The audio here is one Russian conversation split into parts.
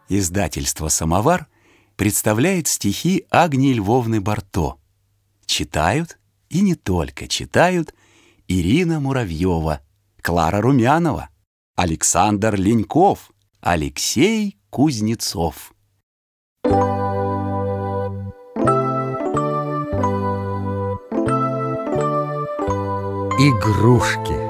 Издательство «Самовар» представляет стихи Агнии Львовны Барто. Читают, и не только читают, Ирина Муравьева, Клара Румянова, Александр Леньков, Алексей Кузнецов. Игрушки.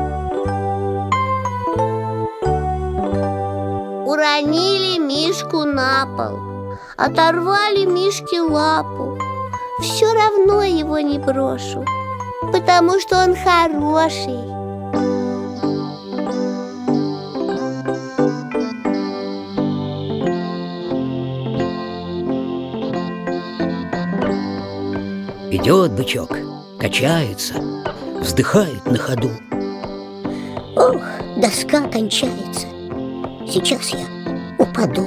Уронили Мишку на пол, оторвали Мишке лапу. Все равно его не брошу, потому что он хороший. Идет бычок, качается, вздыхает на ходу. Ох, доска кончается, сейчас я упаду.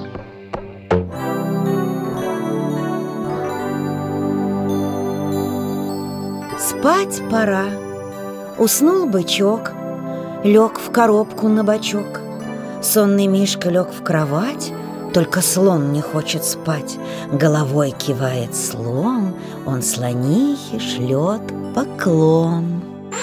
Спать пора. Уснул бычок, лег в коробку на бочок. Сонный Мишка лег в кровать, только слон не хочет спать. Головой кивает слон, он слонихе шлет поклон.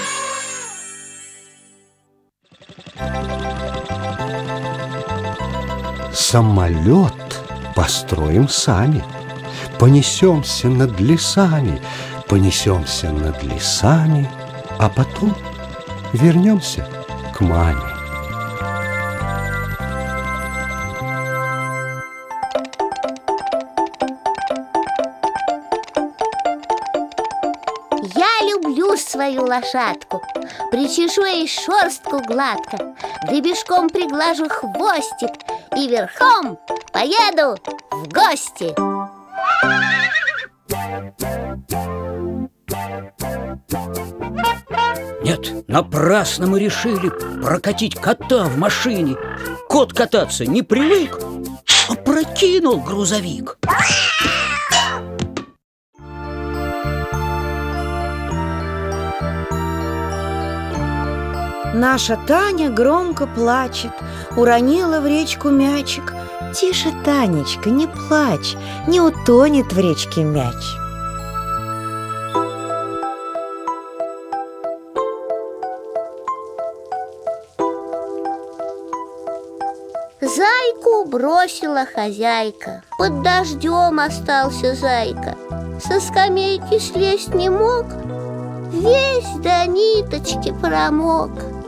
Самолет построим сами, понесемся над лесами, понесемся над лесами, а потом вернемся к маме. Я люблю свою лошадку, причешу ей шерстку гладко, гребешком приглажу хвостик и верхом поеду в гости. Нет, напрасно мы решили прокатить кота в машине. Кот кататься не привык, опрокинул грузовик. Наша Таня громко плачет, уронила в речку мячик. Тише, Танечка, не плачь, не утонет в речке мяч. Зайку бросила хозяйка, под дождем остался зайка. Со скамейки слезть не мог, весь до ниточки промок.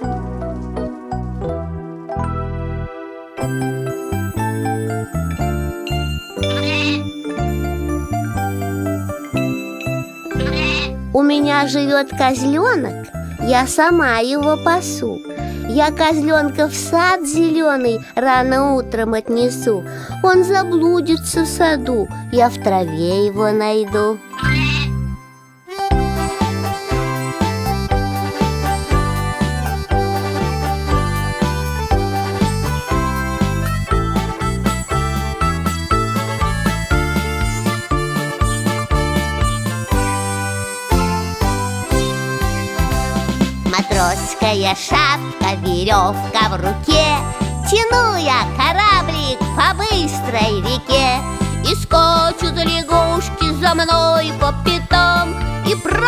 У меня живет козленок, я сама его пасу. Я козленка в сад зеленый рано утром отнесу. Он заблудится в саду, я в траве его найду. Матросская шапка, веревка в руке, тяну я кораблик по быстрой реке. И скачут лягушки за мной по пятам, и